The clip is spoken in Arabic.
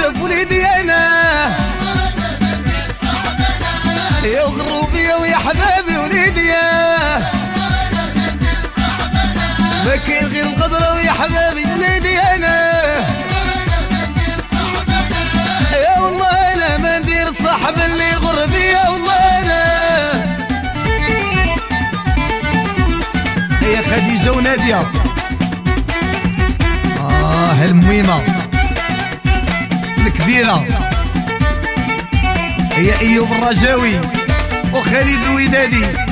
يوسف وليدي انا يا غروبي ويا حبابي وليدي ما كاين غير القدرة ويا حبابي وليدي انا يا والله انا ما ندير صاحب اللي غربي يا والله انا يا خديجة ونادية المويمة الكبيرة هي ايوب الرجاوي وخالد ودادي